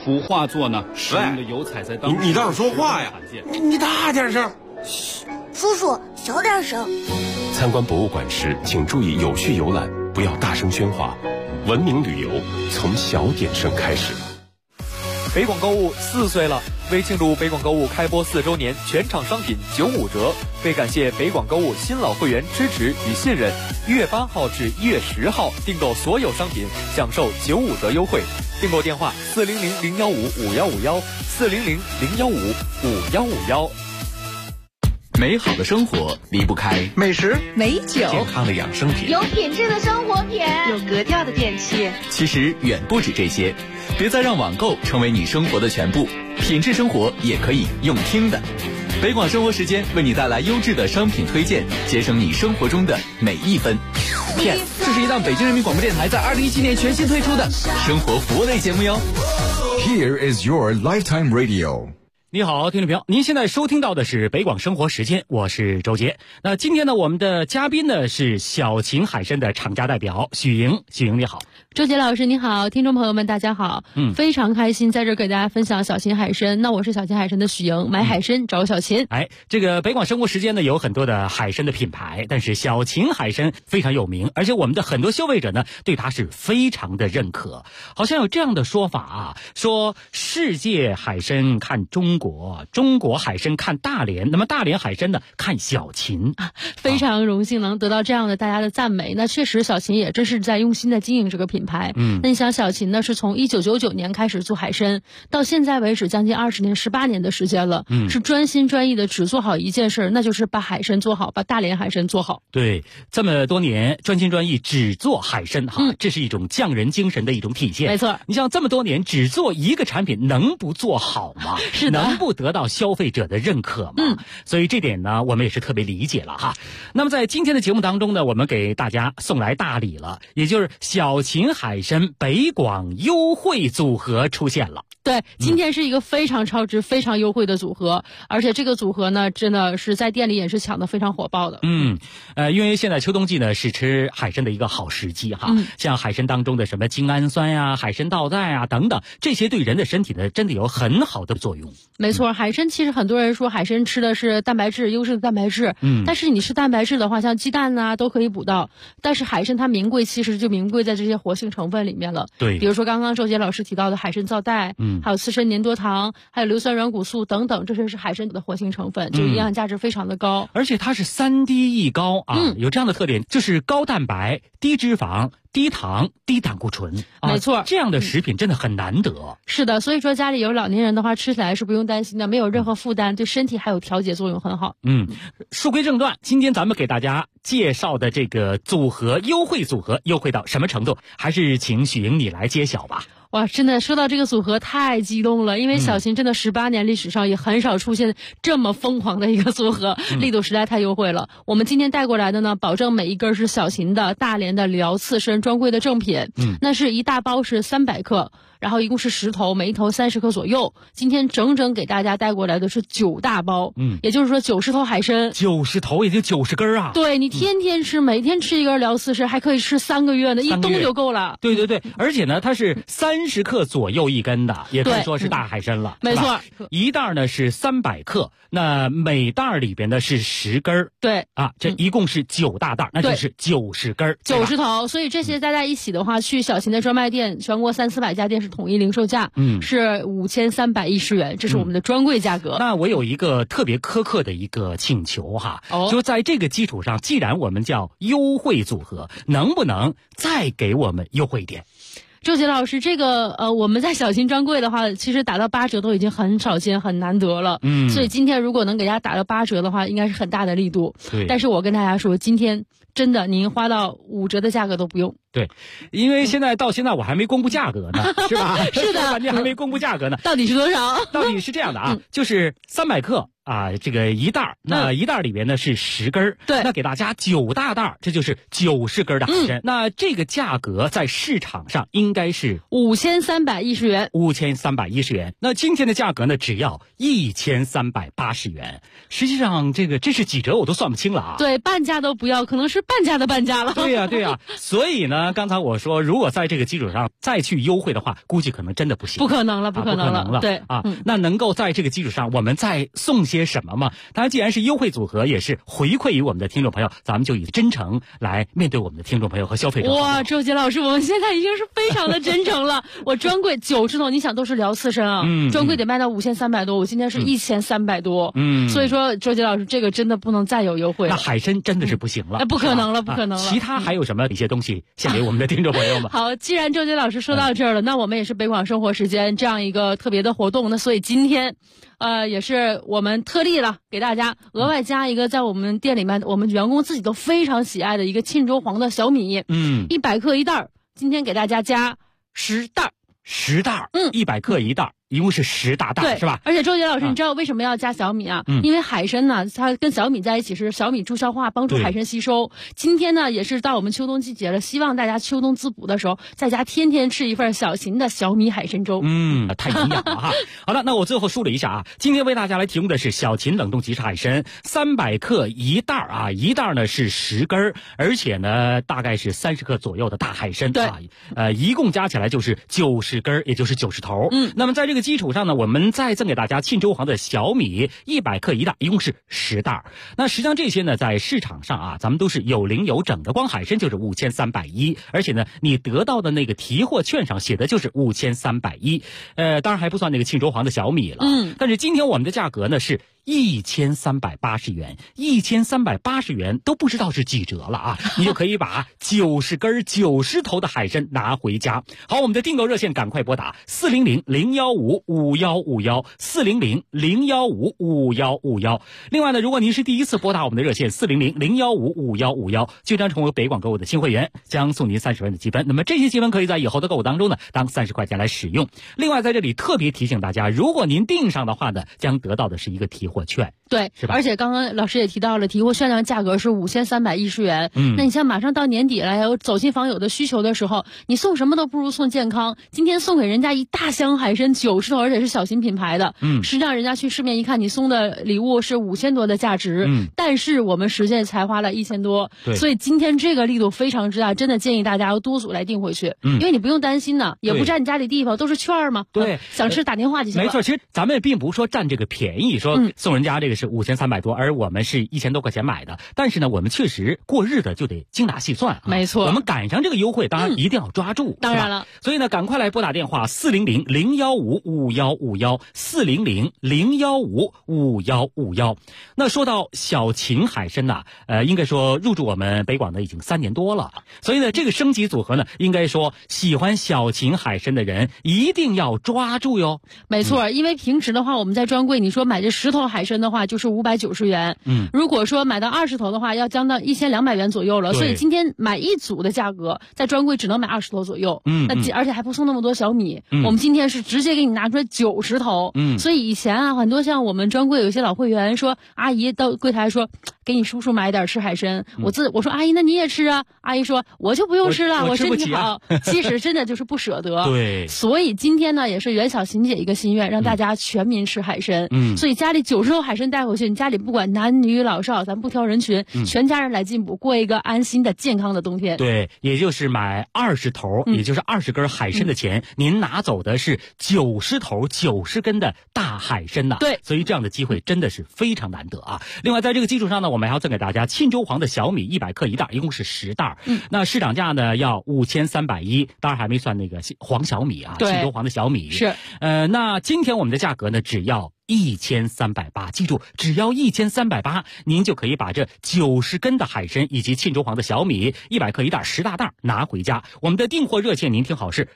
幅画作呢，使用的油彩在当时你倒是说话呀！你大点声。 嘘，叔叔小点声。 参观博物馆时，请注意有序游览，不要大声喧哗。文明旅游从小点声开始。 北广购物4岁了，为庆祝北广购物开播4周年，全场商品95折。为感谢北广购物新老会员支持与信任，1月8号至1月10号订购所有商品享受95折优惠。订购电话400-015-5151，400-015-5151。 美好的生活离不开美食、 美酒、健康的养生品， 有品质的生活品， 有格调的电器。 其实远不止这些，别再让网购成为你生活的全部，品质生活也可以用听的。北广生活时间为你带来优质的商品推荐，节省你生活中的每一分。Yes， 这是一档北京人民广播电台在2017年全新推出的生活服务类节目哟。 Here is your lifetime radio。 你好，听众朋友，您现在收听到的是北广生活时间，我是周杰。那今天呢，我们的嘉宾呢是小秦海参的厂家代表许莹。许莹你好。 周杰老师你好，听众朋友们大家好。非常开心在这给大家分享小秦海参。那我是小秦海参的许莹，买海参找小秦。 这个北广生活时间呢有很多的海参的品牌，但是小秦海参非常有名，而且我们的很多消费者呢对它是非常的认可。好像有这样的说法啊，说世界海参看中国，中国海参看大连，那么大连海参呢看小秦。 非常荣幸能得到这样的大家的赞美。那确实小秦也真是在用心的经营这个品牌。那你想小秦呢是从1999年开始做海参，到现在为止将近20年18年的时间了。是专心专意的只做好一件事，那就是把海参做好，把大连海参做好。 对，这么多年专心专意只做海参这是一种匠人精神的一种体现。 没错， 你像这么多年只做一个产品，能不做好吗？ 是的， 能不得到消费者的认可吗？所以这点呢我们也是特别理解了哈。那么在今天的节目当中呢，我们给大家送来大礼了，也就是小秦海参北广优惠组合出现了。 对，今天是一个非常超值非常优惠的组合，而且这个组合呢真的是在店里也是抢得非常火爆的。 因为现在秋冬季呢是吃海参的一个好时机哈。像海参当中的什么精氨酸呀、海参皂苷啊等等，这些对人的身体呢真的有很好的作用。 没错，海参其实很多人说海参吃的是蛋白质，优质的蛋白质。但是你吃蛋白质的话，像鸡蛋啊都可以补到，但是海参它名贵其实就名贵在这些活性成分里面了。 对， 比如说刚刚周杰老师提到的海参皂苷，还有刺身粘多糖，还有硫酸软骨素等等，这些是海参的活性成分，就营养价值非常的高。 而且它是3低一高啊，有这样的特点，就是高蛋白、低脂肪、低糖、低胆固醇。 没错， 这样的食品真的很难得。 是的，所以说家里有老年人的话，吃起来是不用担心的，没有任何负担，对身体还有调节作用很好。 书归正传，今天咱们给大家介绍的这个组合优惠组合优惠到什么程度，还是请许莹你来揭晓吧。 哇，真的说到这个组合太激动了，因为小秦真的18年历史上也很少出现这么疯狂的一个组合，力度实在太优惠了。我们今天带过来的呢，保证每一根是小秦的大连的辽刺参专柜的正品。那是一大包是300克，然后一共是10头，每一头30克左右。今天整整给大家带过来的是9大包，也就是说90头海参 ，90头也就90根啊。 对，你天天吃，每天吃一根辽刺参，还可以吃3个月呢，一冬就够了。 对对对，而且呢，它是30克左右一根的，也可以说是大海参了。 没错， 一袋呢是300克，那每袋里边呢是10根。 对啊，这一共是9大袋，那就是90根 ，90头。所以这些加在一起的话，去小秦的专卖店，全国300-400家店是统一零售价，是5310元，这是我们的专柜价格。 那我有一个特别苛刻的一个请求哈，就在这个基础上，既然我们叫优惠组合，能不能再给我们优惠一点？ 周杰老师，这个我们在小秦专柜的话，其实打到8折都已经很少见、很难得了。所以今天如果能给大家打到8折的话，应该是很大的力度。 对， 但是我跟大家说，今天真的您花到5折的价格都不用。 对，因为到现在我还没公布价格呢，是吧？ 是的， 反正还没公布价格呢。 到底是多少？ 到底是这样的啊，就是300克。这个一袋，那一袋里边呢是10根， 对， 那给大家9大袋，这就是90根的海参。那这个价格在市场上应该是 5310元 ，5310元。那今天的价格呢，只要1380元。实际上，这是几折我都算不清了啊。 对，半价都不要，可能是半价的半价了。 对呀，所以呢， 呢，刚才我说，如果在这个基础上再去优惠的话，估计可能真的不行， 不可能了， 不可能了， 对啊，那能够在这个基础上，我们再送些什么吗？当然，既然是优惠组合，也是回馈于我们的听众朋友，咱们就以真诚来面对我们的听众朋友和消费者。 哇，周杰老师，我们现在已经是非常的真诚了。我专柜90头，你想都是聊刺身啊，专柜得卖到5300多，我今天是1300多，所以说周杰老师这个真的不能再有优惠了。 那海参真的是不行了， 不可能了，不可能了。 其他还有什么一些东西献给我们的听众朋友们？ 好，既然周杰老师说到这儿了，那我们也是北广生活时间这样一个特别的活动，那所以今天，也是我们特例了，给大家额外加一个在我们店里面我们员工自己都非常喜爱的一个沁州黄的小米，100克一袋，今天给大家加10袋，10袋，100克一袋。一共是10大袋，是吧？而且周杰老师，你知道为什么要加小米啊？因为海参呢，它跟小米在一起是小米助消化，帮助海参吸收。今天呢，也是到我们秋冬季节了，希望大家秋冬滋补的时候，在家天天吃一份小秦的小米海参粥。 太营养了哈。好了，那我最后梳理一下啊，今天为大家来提供的是小秦冷冻即食海参，300克一袋啊，一袋呢是10根，而且呢大概是30克左右的大海参啊，一共加起来就是90根，也就是90头。那么在这个基础上呢，我们再赠给大家沁州黄的小米100克一袋，一共是10袋。那实际上这些呢，在市场上啊，咱们都是有零有整的，光海参就是5310，而且呢，你得到的那个提货券上写的就是5310，当然还不算那个沁州黄的小米了。但是今天我们的价格呢是1380元，1380元都不知道是几折了啊！你就可以把90根90头的海参拿回家。好，我们的订购热线赶快拨打400-015-5151，400-015-5151。另外呢，如果您是第一次拨打我们的热线400-015-5151，就将成为北广购物的新会员，将送您30元的积分。那么这些积分可以在以后的购物当中呢，当30块钱来使用。另外在这里特别提醒大家，如果您订上的话呢，将得到的是一个提货券， 对， 是吧？ 而且刚刚老师也提到了，提货券的价格是5310元。那你像马上到年底了，有走亲访友的需求的时候，你送什么都不如送健康。今天送给人家一大箱海参90头，而且是小型品牌的。实际上人家去市面一看，你送的礼物是5000多的价值，但是我们实际才花了1000多。所以今天这个力度非常之大，真的建议大家要多组来订回去，因为你不用担心呢，也不占你家里地方，都是券嘛。 对， 想吃打电话就行了。 没错，其实咱们并不是说占这个便宜，说送人家这个是5300多，而我们是1000多块钱买的。但是呢，我们确实过日子就得精打细算啊。 没错， 我们赶上这个优惠，当然一定要抓住。 当然了， 所以呢，赶快来拨打电话400-015-5151，400-015-5151。那说到小秦海参呐，应该说入驻我们北广的已经3年多了。所以呢，这个升级组合呢，应该说喜欢小秦海参的人一定要抓住哟。 没错，因为平时的话，我们在专柜，你说买这10头海参的话，就是590元。如果说买到20头的话，要将到1200元左右了。所以今天买一组的价格，在专柜只能买20头左右。而且还不送那么多小米。我们今天是直接给你拿出来90头。所以以前啊，很多像我们专柜有些老会员说，阿姨到柜台说，给你叔叔买点吃海参。我说阿姨，那你也吃啊？阿姨说我就不用吃了，我身体好。其实真的就是不舍得。 对。 所以今天呢，也是袁小琴姐一个心愿，让大家全民吃海参。所以家里90头海参带回去，你家里不管男女老少，咱不挑人群，全家人来进补，过一个安心的健康的冬天。 对，也就是买20头，也就是20根海参的钱，您拿走的是90头90根的大海参呐。 对， 所以这样的机会真的是非常难得啊。另外在这个基础上呢，我们还要赠给大家沁州黄的小米100克一袋，一共是10袋。那市场价呢要5310，当然还没算那个黄小米啊，沁州黄的小米是。 那今天我们的价格呢只要1380，记住，只要1380，您就可以把这90根的海参以及沁州黄的小米100克一袋10大袋拿回家。我们的订货热线您听好是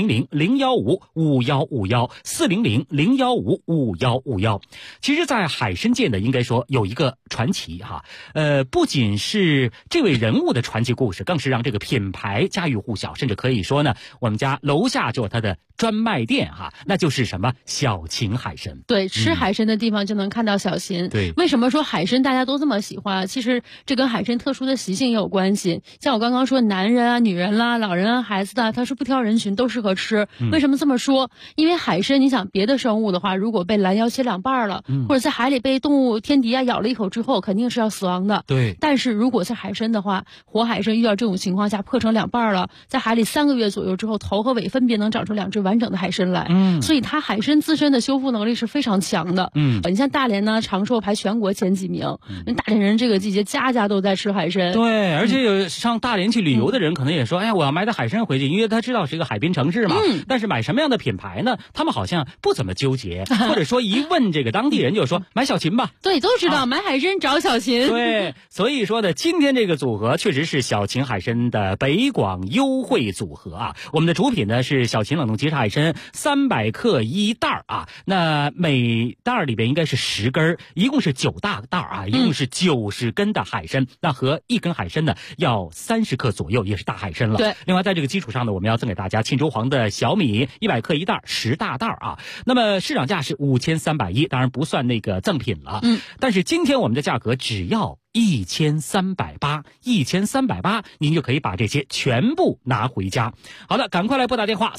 400-015-5151，400-015-5151。其实在海参界呢，应该说有一个传奇哈，不仅是这位人物的传奇故事，更是让这个品牌家喻户晓，甚至可以说呢，我们家楼下就有它的专卖店哈，那就是什么小秦海参。 对， 吃海参的地方就能看到小鲟。 对， 为什么说海参大家都这么喜欢？其实这跟海参特殊的习性也有关系。像我刚刚说，男人啊、女人啦、老人啊、孩子的，它是不挑人群，都适合吃。为什么这么说？因为海参，你想别的生物的话，如果被拦腰切两半了，或者在海里被动物天敌啊咬了一口之后，肯定是要死亡的。 对。 但是如果在海参的话，活海参遇到这种情况下破成两半了，在海里3个月左右之后，头和尾分别能长出2只完整的海参来。所以它海参自身的修复能力是非常强的。你像大连呢，长寿排全国前几名。大连人这个季节家家都在吃海参。 对，而且有上大连去旅游的人可能也说，哎呀，我要买点海参回去，因为他知道是一个海滨城市嘛。但是买什么样的品牌呢？他们好像不怎么纠结，或者说一问这个当地人就说买小鲟吧。 对，都知道买海参找小鲟。 对，所以说呢，今天这个组合确实是小鲟海参的北广优惠组合啊。我们的主品呢是小鲟冷冻即食海参300克1袋啊，那每袋里边应该是10根，一共是9大袋啊，一共是90根的海参，那和1根海参呢要30克左右，也是大海参了。 对， 另外在这个基础上呢，我们要赠给大家沁州黄的小米100克1袋10大袋啊。那么市场价是5310，当然不算那个赠品了。但是今天我们的价格只要1380，1380，您就可以把这些全部拿回家。好的，赶快来拨打电话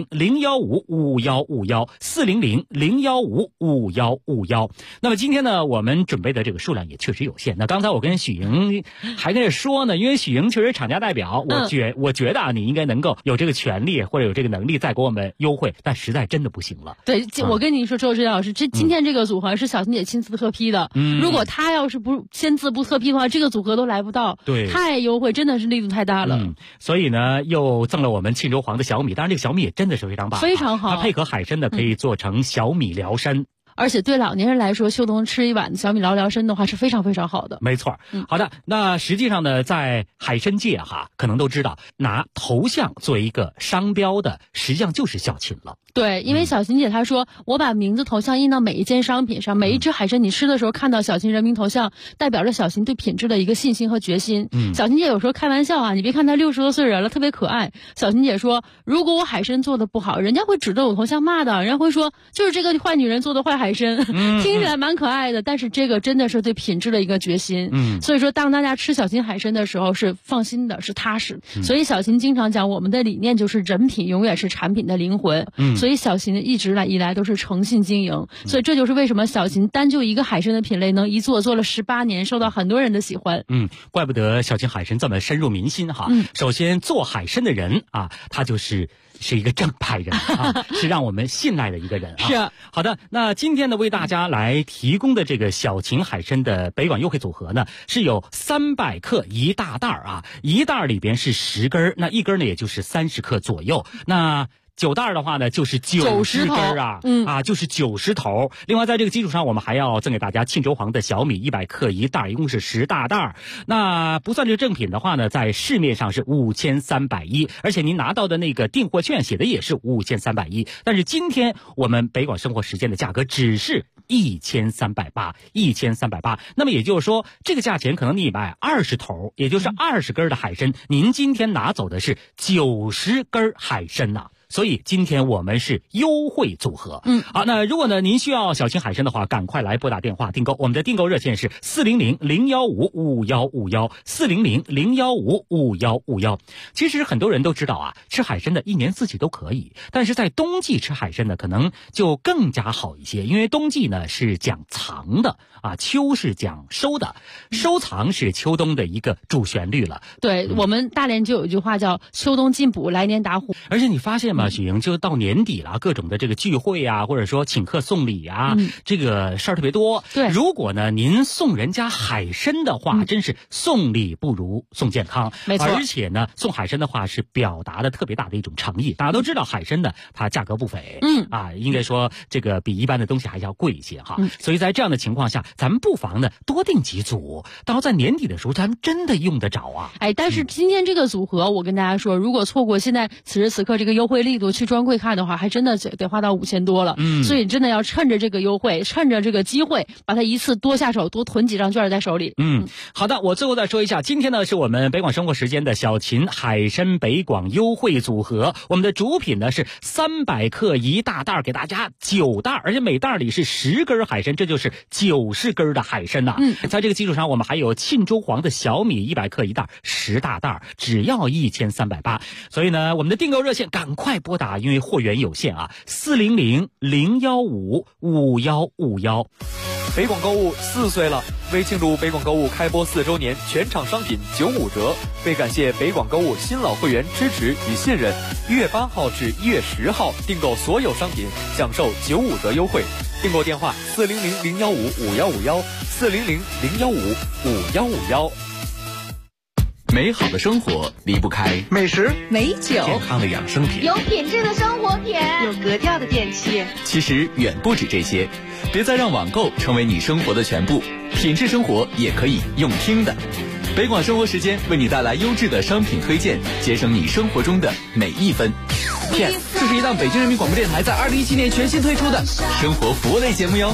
400-015-5151，400-015-5151。那么今天呢，我们准备的这个数量也确实有限。那刚才我跟许莹还跟着说呢，因为许莹确实厂家代表，我觉得啊，你应该能够有这个权利或者有这个能力再给我们优惠，但实在真的不行了。 对，我跟你说，周志老师，今天这个组合是小鲟姐亲自特批的。如果她要是不签字不特批的话，这个组合都来不到。 对， 太优惠，真的是力度太大了。 所以呢，又赠了我们沁州黄的小米，当然这个小米也真的是非常棒， 非常好。 它配合海参的可以做成小米辽参。 而且对老年人来说，秋冬吃一碗小米辽参的话是非常非常好的。 没错。好的，那实际上呢，在海参界可能都知道，拿头像作为一个商标的，实际上就是小鲟了。 对，因为小鲟姐她说，我把名字头像印到每一件商品上，每一只海参你吃的时候看到小鲟人名头像，代表着小鲟对品质的一个信心和决心。小鲟姐有时候开玩笑你别看她60多岁人了，特别可爱。小鲟姐说，如果我海参做的不好，人家会指着我头像骂的，人家会说就是这个坏女人做的坏海参。听起来蛮可爱的，但是这个真的是对品质的一个决心。所以说当大家吃小鲟海参的时候是放心的，是踏实。所以小鲟经常讲，我们的理念就是人品永远是产品的灵魂。所以小鲟一直以来都是诚信经营。所以这就是为什么小鲟单就一个海参的品类能一做了18年，受到很多人的喜欢。 怪不得小鲟海参这么深入民心首先做海参的人他是一个正派人是让我们信赖的一个人是。 好的，那今天呢为大家来提供的这个小鲟海参的北广优惠组合呢，是有300克1大袋一袋里边是10根，那一根呢也就是30克左右。那9袋的话呢，就是90根就是90头。另外，在这个基础上，我们还要赠给大家沁州黄的小米100克1袋，一共是10大袋。那不算这个正品的话呢，在市面上是5310，而且您拿到的那个订货券写的也是5310。但是今天我们北广生活时间的价格只是1380，1380。那么也就是说，这个价钱可能你买20头，也就是20根的海参，您今天拿走的是90根海参呐。所以今天我们是优惠组合。好，那如果呢您需要小鲟海参的话，赶快来拨打电话订购。我们的订购热线是400-015-5151，400-015-5151。其实很多人都知道吃海参的一年四季都可以，但是在冬季吃海参呢，可能就更加好一些，因为冬季呢是讲藏的秋是讲收的，收藏是秋冬的一个主旋律了。 对，我们大连就有一句话叫秋冬进补，来年打虎。 而且你发现许莹，就到年底了，各种的这个聚会或者说请客送礼这个事儿特别多。 对， 如果呢您送人家海参的话，真是送礼不如送健康。 没错， 而且呢送海参的话是表达的特别大的一种诚意。大家都知道海参呢它价格不菲，应该说这个比一般的东西还要贵一些所以在这样的情况下，咱们不妨呢多订几组，到在年底的时候咱们真的用得着但是今天这个组合我跟大家说，如果错过现在此时此刻这个优惠力度去专柜看的话，还真的得花到5000多了。所以真的要趁着这个优惠，趁着这个机会，把它一次多下手，多囤几张券在手里。 好的，我最后再说一下，今天呢是我们北广生活时间的小秦海参北广优惠组合，我们的主品呢是300克一大袋，给大家9袋，而且每袋里是10根海参，这就是90根的海参呐。在这个基础上，我们还有沁州黄的小米100克一袋，10大袋，只要1380。所以呢，我们的订购热线赶快拨打，因为货源有限啊，400-015-5151。 北广购物4岁了，为庆祝北广购物开播4周年，全场商品95折。为感谢北广购物新老会员支持与信任，1月8号至1月10号订购所有商品享受95折优惠。订购电话400-015-5151，400-015-5151。 美好的生活离不开美食、 美酒、 健康的养生品， 有品质的生活品，有格调的电器。 其实远不止这些，别再让网购成为你生活的全部，品质生活也可以用听的。北广生活时间为你带来优质的商品推荐，节省你生活中的每一分。Yes， 这是一档北京人民广播电台在2017年全新推出的生活服务类节目哟。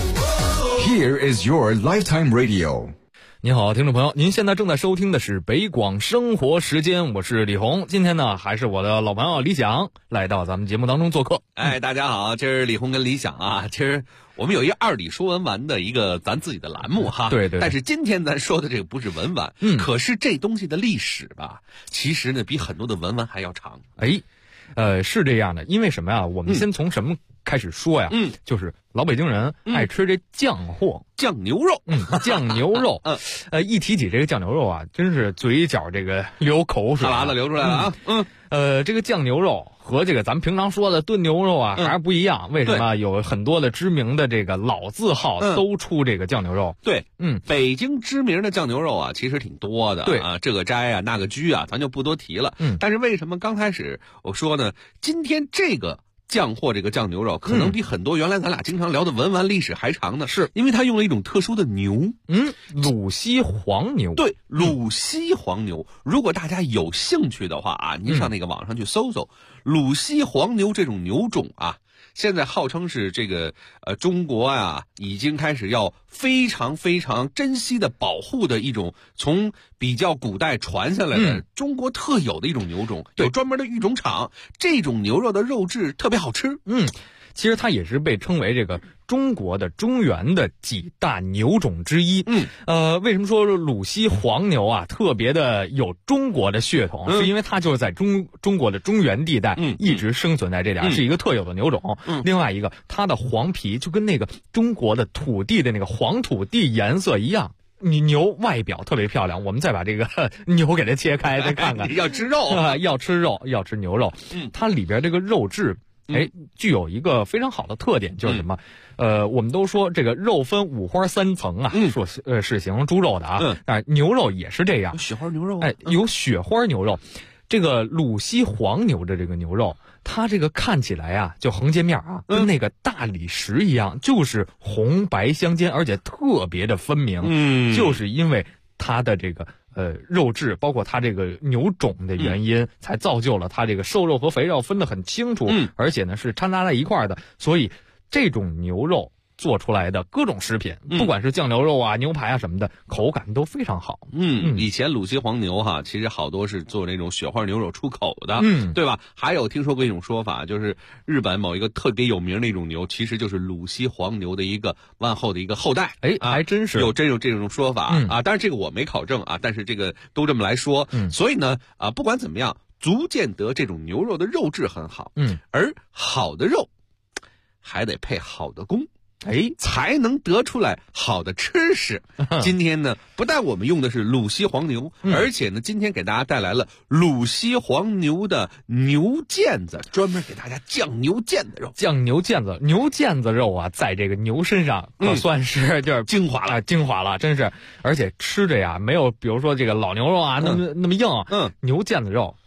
Here is your lifetime radio。 您好，听众朋友，您现在正在收听的是北广生活时间，我是李红。今天呢，还是我的老朋友李想来到咱们节目当中做客。 大家好，今儿李红跟李想啊，今儿我们有一个2里说文玩的一个咱自己的栏目哈。 对。 但是今天咱说的这个不是文玩，可是这东西的历史吧，其实呢比很多的文玩还要长。 是这样的，因为什么呀？我们先从什么开始说呀？就是老北京人爱吃这酱货， 酱牛肉， 酱牛肉。一提起这个酱牛肉啊，真是嘴角这个流口水， 哈喇子流出来了啊。 这个酱牛肉和这个咱们平常说的炖牛肉啊还是不一样。为什么？有很多的知名的这个老字号都出这个酱牛肉。 对，北京知名的酱牛肉啊，其实挺多的。 对啊，这个斋啊，那个居啊，咱就不多提了。但是为什么刚开始我说呢？今天这个酱货这个酱牛肉可能比很多原来咱俩经常聊的文玩历史还长呢，是因为它用了一种特殊的牛， 鲁西黄牛。 对，鲁西黄牛。如果大家有兴趣的话啊，您上那个网上去搜搜鲁西黄牛这种牛种啊。现在号称是这个中国啊已经开始要非常非常珍惜的保护的一种从比较古代传下来的中国特有的一种牛种，有专门的育种场，这种牛肉的肉质特别好吃。 其实它也是被称为这个中国的中原的几大牛种之一。为什么说鲁西黄牛啊特别的有中国的血统？是因为它就是在中国的中原地带一直生存在这点，是一个特有的牛种。另外一个，它的黄皮就跟那个中国的土地的那个黄土地颜色一样。牛外表特别漂亮，我们再把这个牛给它切开，再看看。 要吃肉要吃肉，要吃牛肉。它里边这个肉质。具有一个非常好的特点，就是什么？我们都说这个肉分5花3层啊，说是形容猪肉的啊，牛肉也是这样， 雪花牛肉， 有雪花牛肉。这个鲁西黄牛的这个牛肉，它这个看起来啊，就横截面啊，跟那个大理石一样，就是红白相间，而且特别的分明。就是因为它的这个肉质，包括它这个牛种的原因，才造就了它这个瘦肉和肥肉分得很清楚，而且呢是掺杂在一块的，所以这种牛肉做出来的各种食品，不管是酱牛肉啊、牛排啊什么的，口感都非常好。 以前鲁西黄牛哈，其实好多是做那种雪花牛肉出口的，对吧？还有听说过一种说法，就是日本某一个特别有名的一种牛，其实就是鲁西黄牛的一个完后的一个后代。 还真是有这种说法啊。当然这个我没考证啊，但是这个都这么来说。所以呢不管怎么样，足见得这种牛肉的肉质很好。而好的肉还得配好的工。才能得出来好的吃食。今天呢，不但我们用的是鲁西黄牛，而且呢，今天给大家带来了鲁西黄牛的牛腱子，专门给大家酱牛腱子肉。 酱牛腱子，牛腱子肉啊，在这个牛身上可算是就是精华了，真是。而且吃着呀，没有比如说这个老牛肉啊那么硬。牛腱子肉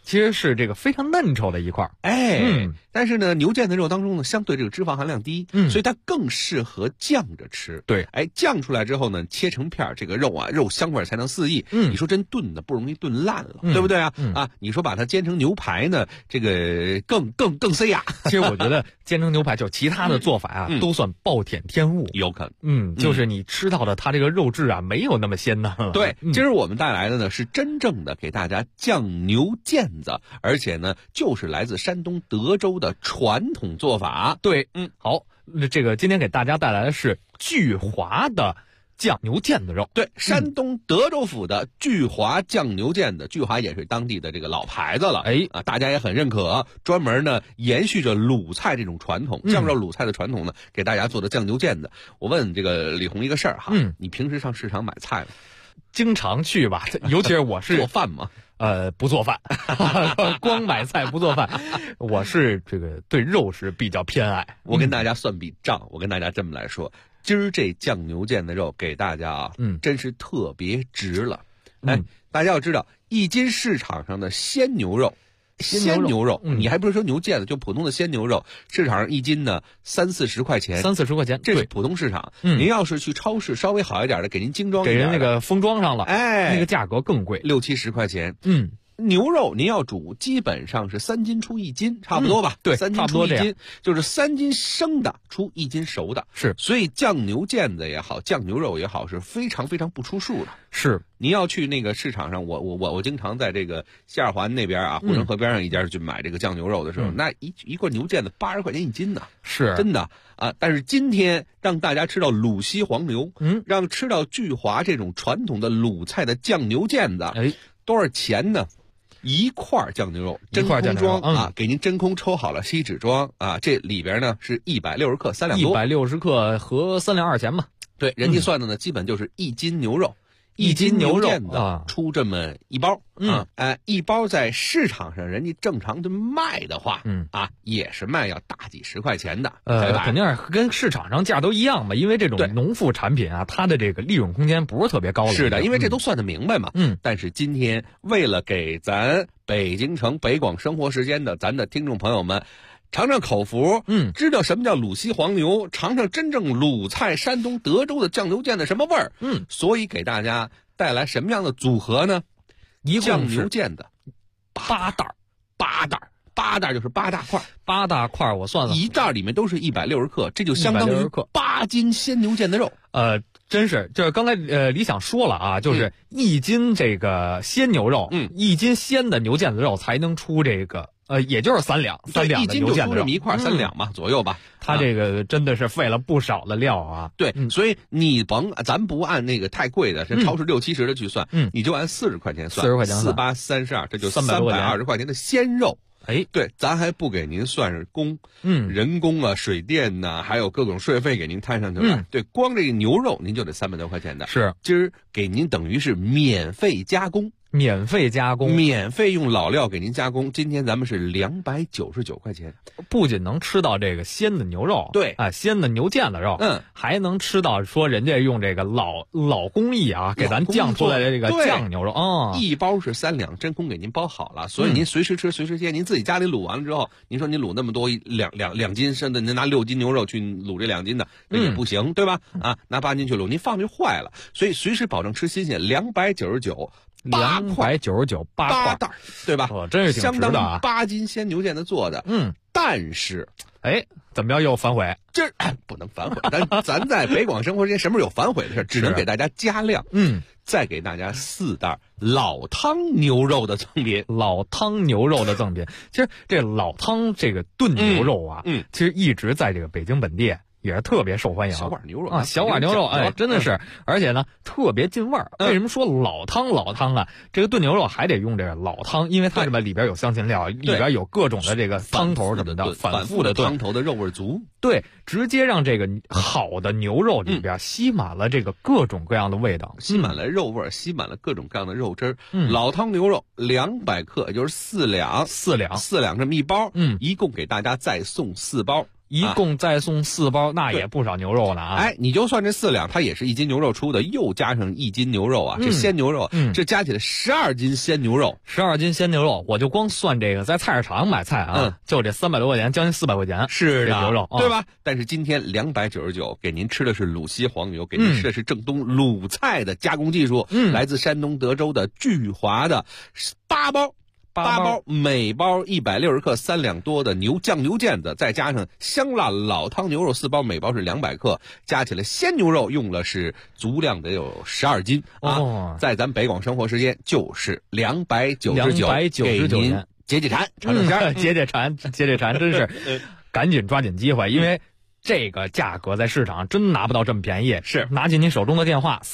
其实是这个非常嫩稠的一块。 但是呢，牛腱子肉当中呢，相对这个脂肪含量低，所以它更适合酱着吃。 对， 酱出来之后呢，切成片，这个肉啊，肉香味才能四溢。你说真炖的不容易炖烂了，对不对啊？你说把它煎成牛排呢，这个更塞牙。 其实我觉得煎成牛排就其他的做法啊，都算暴殄天物， 有可能。 就是你吃到的它这个肉质啊，没有那么鲜嫩了。 对，今儿我们带来的呢是真正的给大家酱牛腱子，而且呢就是来自山东德州的传统做法。 对，好，这个今天给大家带来的是巨华的酱牛腱子肉。 对，山东德州府的巨华酱牛腱子，巨华也是当地的这个老牌子了。大家也很认可，专门呢延续着鲁菜这种传统，酱肉鲁菜的传统呢，给大家做的酱牛腱子。我问这个李红一个事儿哈，你平时上市场买菜吗？ 经常去吧，尤其是我是做饭吗？ 不做饭，光买菜不做饭。我是这个对肉是比较偏爱。 我跟大家算笔账，我跟大家这么来说，今儿这酱牛腱的肉给大家啊，真是特别值了。大家要知道，1斤市场上的鲜牛肉，你还不是说牛腱子，就普通的鲜牛肉，市场上1斤呢30-40块钱 ，30-40块钱， 这是普通市场。您要是去超市稍微好一点的，给您精装一点的， 给人那个封装上了，那个价格更贵 ，60-70块钱。牛肉您要煮，基本上是3斤出1斤，差不多吧？ 对 ，3斤出1斤，就是3斤生的出1斤熟的。 是， 所以酱牛腱子也好，酱牛肉也好，是非常非常不出数的。 是， 您要去那个市场上，我经常在这个西二环那边啊，护城河边上一家去买这个酱牛肉的时候，那一罐牛腱子80块钱1斤呢， 是真的啊。但是今天让大家吃到鲁西黄牛，让吃到巨华这种传统的鲁菜的酱牛腱子，多少钱呢？1块酱牛肉真空装啊，给您真空抽好了锡纸装啊，这里边呢是160克3两多 ，160克合3两2钱嘛。 对，人家算的呢，基本就是1斤牛肉，1斤牛腱子出这么1包，1包在市场上人家正常的卖的话，也是卖要大几十块钱的， 肯定是跟市场上价都一样嘛，因为这种农副产品啊，它的这个利润空间不是特别高了。 是的，因为这都算得明白嘛。但是今天为了给咱北京城北广生活时间的咱的听众朋友们尝尝口福，知道什么叫鲁西黄牛，尝尝真正鲁菜山东德州的酱牛腱的什么味儿，所以给大家带来什么样的组合呢？酱牛腱的8袋就是8大块 ，8大块我算了， 一袋里面都是160克，这就相当于8斤鲜牛腱的肉。 真是，这刚才李想说了啊，就是1斤这个鲜牛肉，1斤鲜的牛腱子肉才能出这个。也就是3两的牛腱子肉，1斤就出这么1块3两嘛，左右吧。 它这个真的是费了不少的料啊。 对，所以你咱不按那个太贵的，是超市60-70的去算，你就按40块钱算，40块钱，4、8、32，这就320块钱的鲜肉。对，咱还不给您算是工，人工啊、水电呐，还有各种税费给您摊上去了。对，光这个牛肉您就得300多块钱的。 是， 今儿给您等于是免费加工， 免费用老料给您加工。今天咱们是299块钱， 不仅能吃到这个鲜的牛肉， 对啊，鲜的牛腱子肉，还能吃到说人家用这个老工艺啊，给咱酱出来的这个酱牛肉啊 ，1包是3两，真空给您包好了，所以您随时吃随时切。您自己家里卤完了之后，您说您卤那么多两斤，甚至您拿6斤牛肉去卤这2斤的，那也不行，对吧？拿8斤去卤，您放就坏了，所以随时保证吃新鲜。299。8块 299 8袋，对吧？ 真是挺值的啊！ 相当于8斤鲜牛腱子做的。但是， 怎么样又反悔？ 这不能反悔。咱在北广生活之间什么时候有反悔的事？只能给大家加量。再给大家4袋老汤牛肉的赠品。 老汤牛肉的赠品，其实这老汤这个炖牛肉啊，其实一直在这个北京本地也是特别受欢迎。 小碗牛肉啊，小碗牛肉，真的是，而且呢特别进味儿。为什么说老汤啊？这个炖牛肉还得用这个老汤，因为它里边有香辛料，里边有各种的这个汤头什么的，反复的炖， 汤头的肉味足。 对，直接让这个好的牛肉里边吸满了这个各种各样的味道， 吸满了肉味，吸满了各种各样的肉汁儿。老汤牛肉200克，也就是4两这么1包。一共给大家再送4包。 一共再送4包，那也不少牛肉呢啊！ 哎，你就算这4两，它也是1斤牛肉出的，又加上1斤牛肉啊，这鲜牛肉，这加起来12斤鲜牛肉 ，12斤鲜牛肉，我就光算这个在菜市场买菜啊，就这300多块钱，将近400块钱， 是的， 牛肉， 对吧？但是今天299给您吃的是鲁西黄牛，给您吃的是正宗鲁菜的加工技术，来自山东德州的聚华的8包，每包160克，3两多的酱牛腱子，再加上香辣老汤牛肉4包，每包是200克，加起来鲜牛肉用了是足量得有12斤啊！在咱北广生活时间就是299，给您解馋，尝尝鲜， 解解馋，真是赶紧抓紧机会，因为这个价格在市场真拿不到这么便宜。 是， 拿起您手中的电话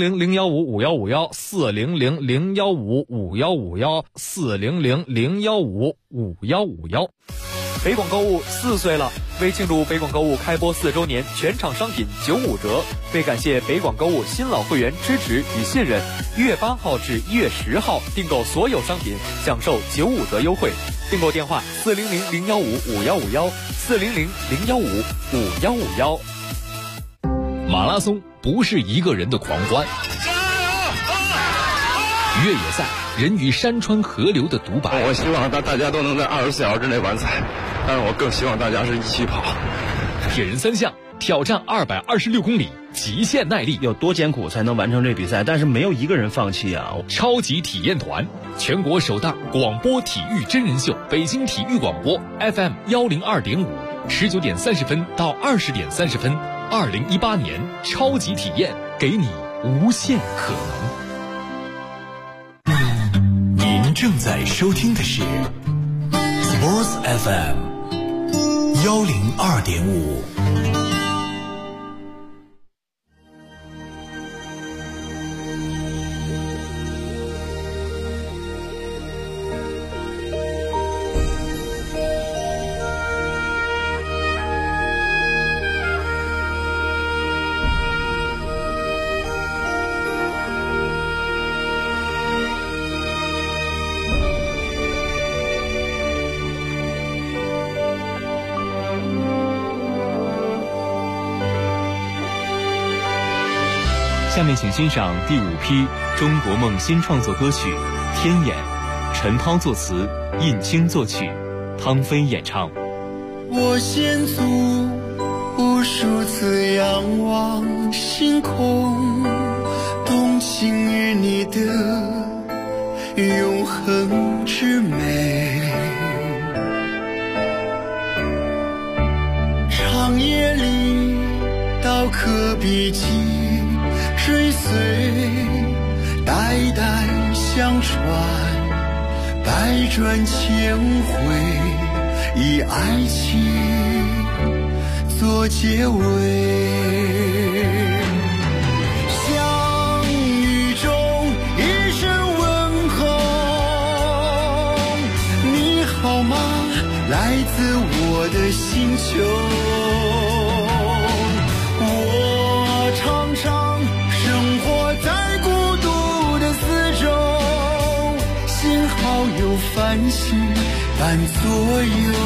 ，400-015-5151，400-015-5151，400-015-5151。 北广购物4岁了，为庆祝北广购物开播4周年，全场商品95折。为感谢北广购物新老会员支持与信任，1月8号至1月10号订购所有商品享受95折优惠。订购电话400-015-5151，400-015-5151。 马拉松不是一个人的狂欢，越野赛人与山川河流的独白。 我希望大家都能在24小时之内完赛，但是我更希望大家是一起跑。 铁人3项挑战226公里，极限耐力， 有多艰苦才能完成这比赛？但是没有一个人放弃啊！ 超级体验团，全国首档广播体育真人秀，北京体育广播 FM 102.5，19点30分到20点30分，2018年超级体验，给你无限可能。 您正在收听的是 Sports FM 102.5。 下面请欣赏第5批中国梦新创作歌曲《天眼》，陈涛作词，印青作曲，汤飞演唱。 我先祖无数次仰望星空，动情于你的永恒之美。长夜里刀刻笔迹追随，代代相传，百转千回，以爱情做结尾。相遇中一声问候，你好吗？来自我的星球。我常常生活在孤独的四周，幸好有繁星伴左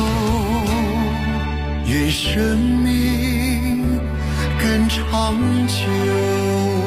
右，愿生命更长久。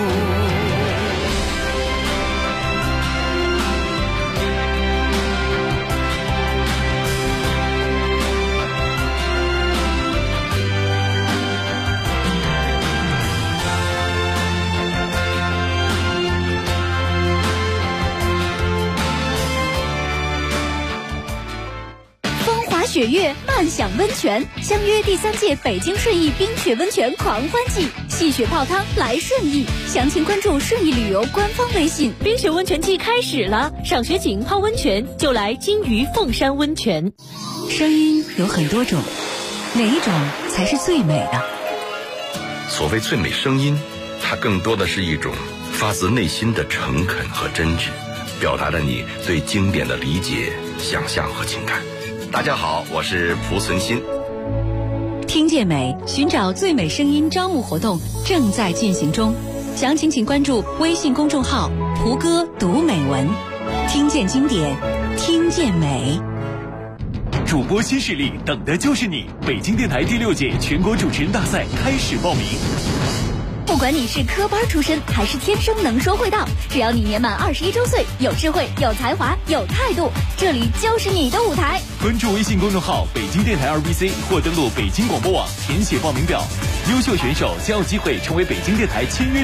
雪月漫享温泉，相约第3届北京顺义冰雪温泉狂欢季，戏雪泡汤来顺义，详情关注顺义旅游官方微信。 冰雪温泉季开始了，赏雪景泡温泉就来金鱼凤山温泉。 声音有很多种，哪一种才是最美的？ 所谓最美声音，它更多的是一种发自内心的诚恳和真挚，表达了你对经典的理解、想象和情感。大家好，我是蒲存昕。 听见美，寻找最美声音招募活动正在进行中，详情请关注微信公众号蒲哥读美文，听见经典，听见美。 主播新势力等的就是你！北京电台第6届全国主持人大赛开始报名。 不管你是科班出身还是天生能说会道，只要你年满21周岁，有智慧、有才华、有态度，这里就是你的舞台。 关注微信公众号北京电台2BC 或登录北京广播网填写报名表，优秀选手将有机会成为北京电台签约